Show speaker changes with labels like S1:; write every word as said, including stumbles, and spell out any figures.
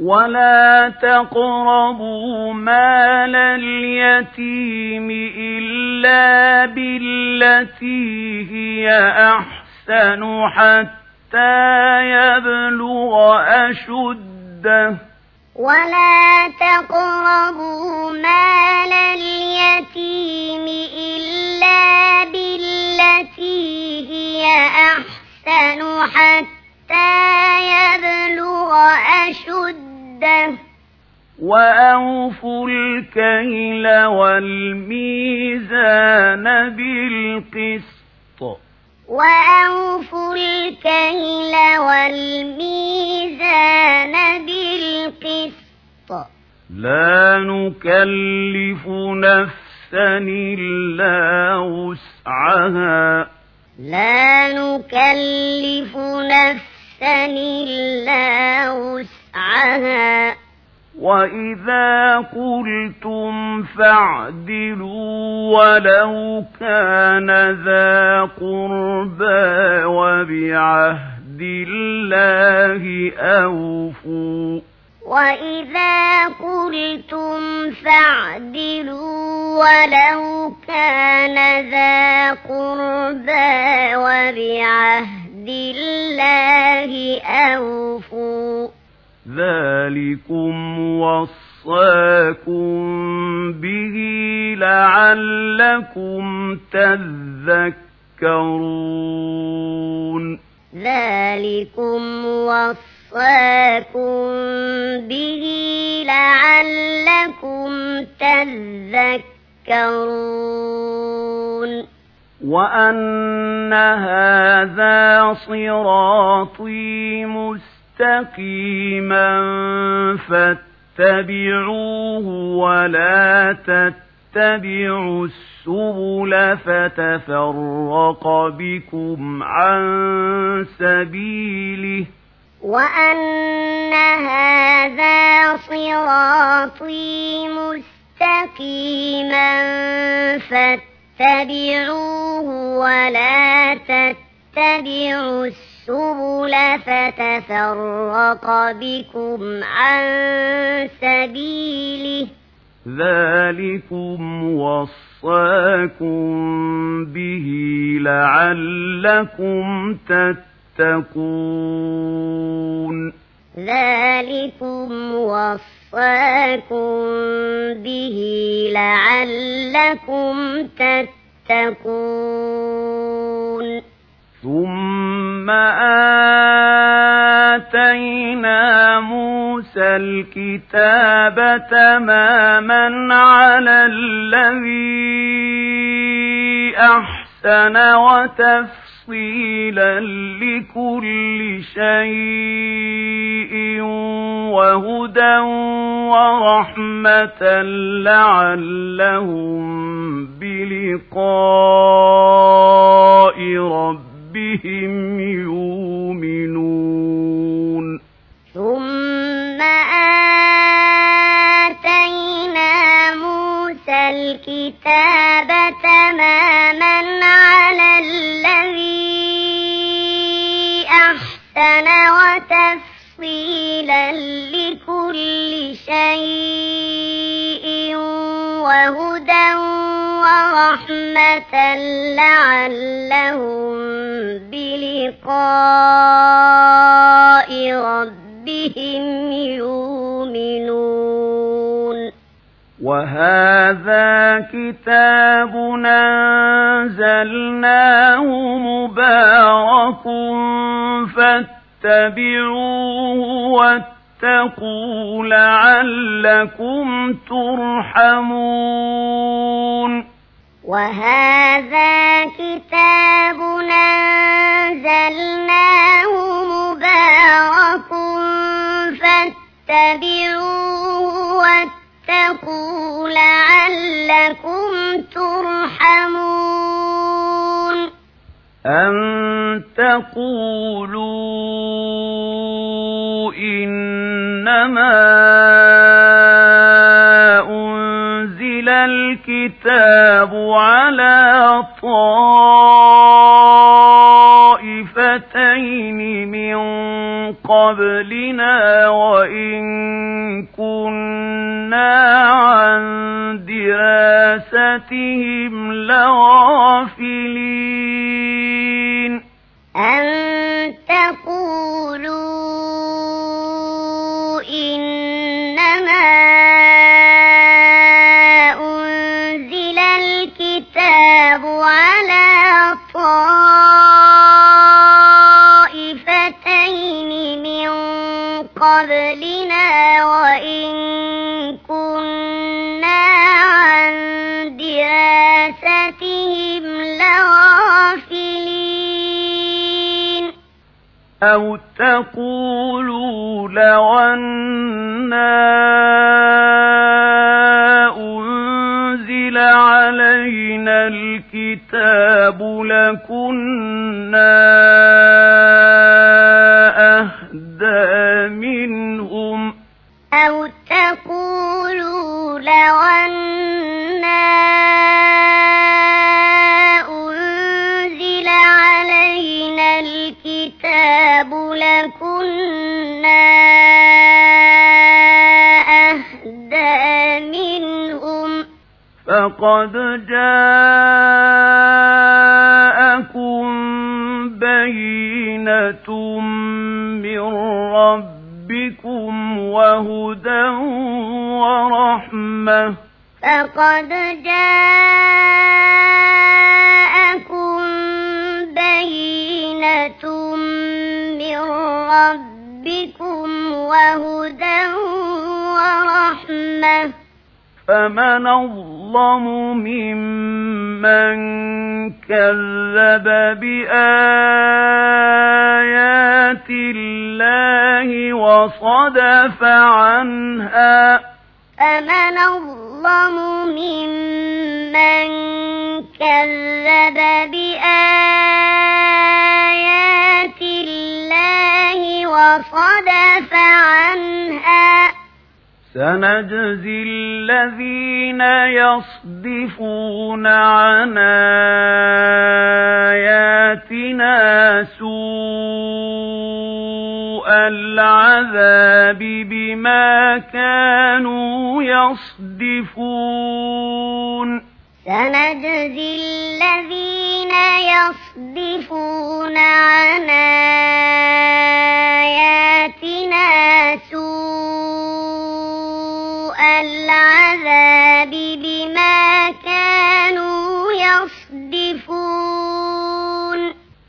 S1: ولا تقربوا مال اليتيم إلا بالتي هي أحسن حتى يبلغ أشده
S2: ولا تقربوا مال اليتيم إلا بالتي هي أحسن حتى يبلغ أشده
S1: وأوفوا الكيل والميزان بالقسط
S2: وأوفوا الكيل والميزان بالقسط
S1: لا نكلف نفسا إلا وسعها
S2: لا نكلف نفسا إلا وسعها
S1: وإذا قلتم فاعدلوا ولو كان ذا قربى وبعهد الله أوفوا
S2: وإذا قلتم فاعدلوا ولو كان ذا قربى وبعهد الله أوفوا
S1: ذلكم وصاكم به لعلكم تذكرون
S2: ذلكم وصاكم به لعلكم تذكرون
S1: وأن هذا صراطي مستقيما فاتبعوه ولا تتبعوا السبل فتفرق بكم عن سبيله
S2: وأن هذا صراطي مستقيما فاتبعوه ولا تتبعوا السبل فتفرق بكم عن سبيله
S1: ذلكم وصاكم به لعلكم تتقون
S2: ذلكم وصاكم به لعلكم تتقون
S1: ثم آتينا موسى الكتاب تماما على الذي أحسن وتفصيلا لكل شيء وهدى ورحمة لعلهم بلقاء ربهم بهم يؤمنون
S2: ثم آتينا موسى الكتاب تماما على الذي أحسن وتفصيلا لكل شيء وهدى ورحمة لعلهم بلقاء ربهم يؤمنون
S1: وهذا كتاب أنزلناه مبارك فاتبعوه واتقوا لعلكم ترحمون
S2: وهذا كتاب أنزلناه مبارك فاتبعوه واتقوا لعلكم ترحمون
S1: أن تقولوا إنما أنزل الكتاب على طائفتين من قبلنا وإن كنا عن دراستهم لغافلين
S2: أن تقولوا إنما أنزل الكتاب على طائفتين من قبلنا وإن كنا عن دراستهم لغافلين
S1: أو تقولوا لو أنا أنزل علينا الكتاب لكنا أهدى منهم
S2: أو تقولوا لو أنا أنزل علينا الكتاب لكنا أهدى منهم
S1: فقد جاءكم بينة من ربكم وهدى ورحمة
S2: فقد جاءكم بينة من ربكم وهدى ورحمة
S1: فمن أظلم ممن كذب بآيات الله وصدف عنها
S2: فمن أظلم ممن كذب بآيات الله وصدف عنها
S1: سنجزي الذين يصدفون عن آياتنا سوء العذاب بما كانوا يصدفون
S2: سنجزي الذين يصدفون عن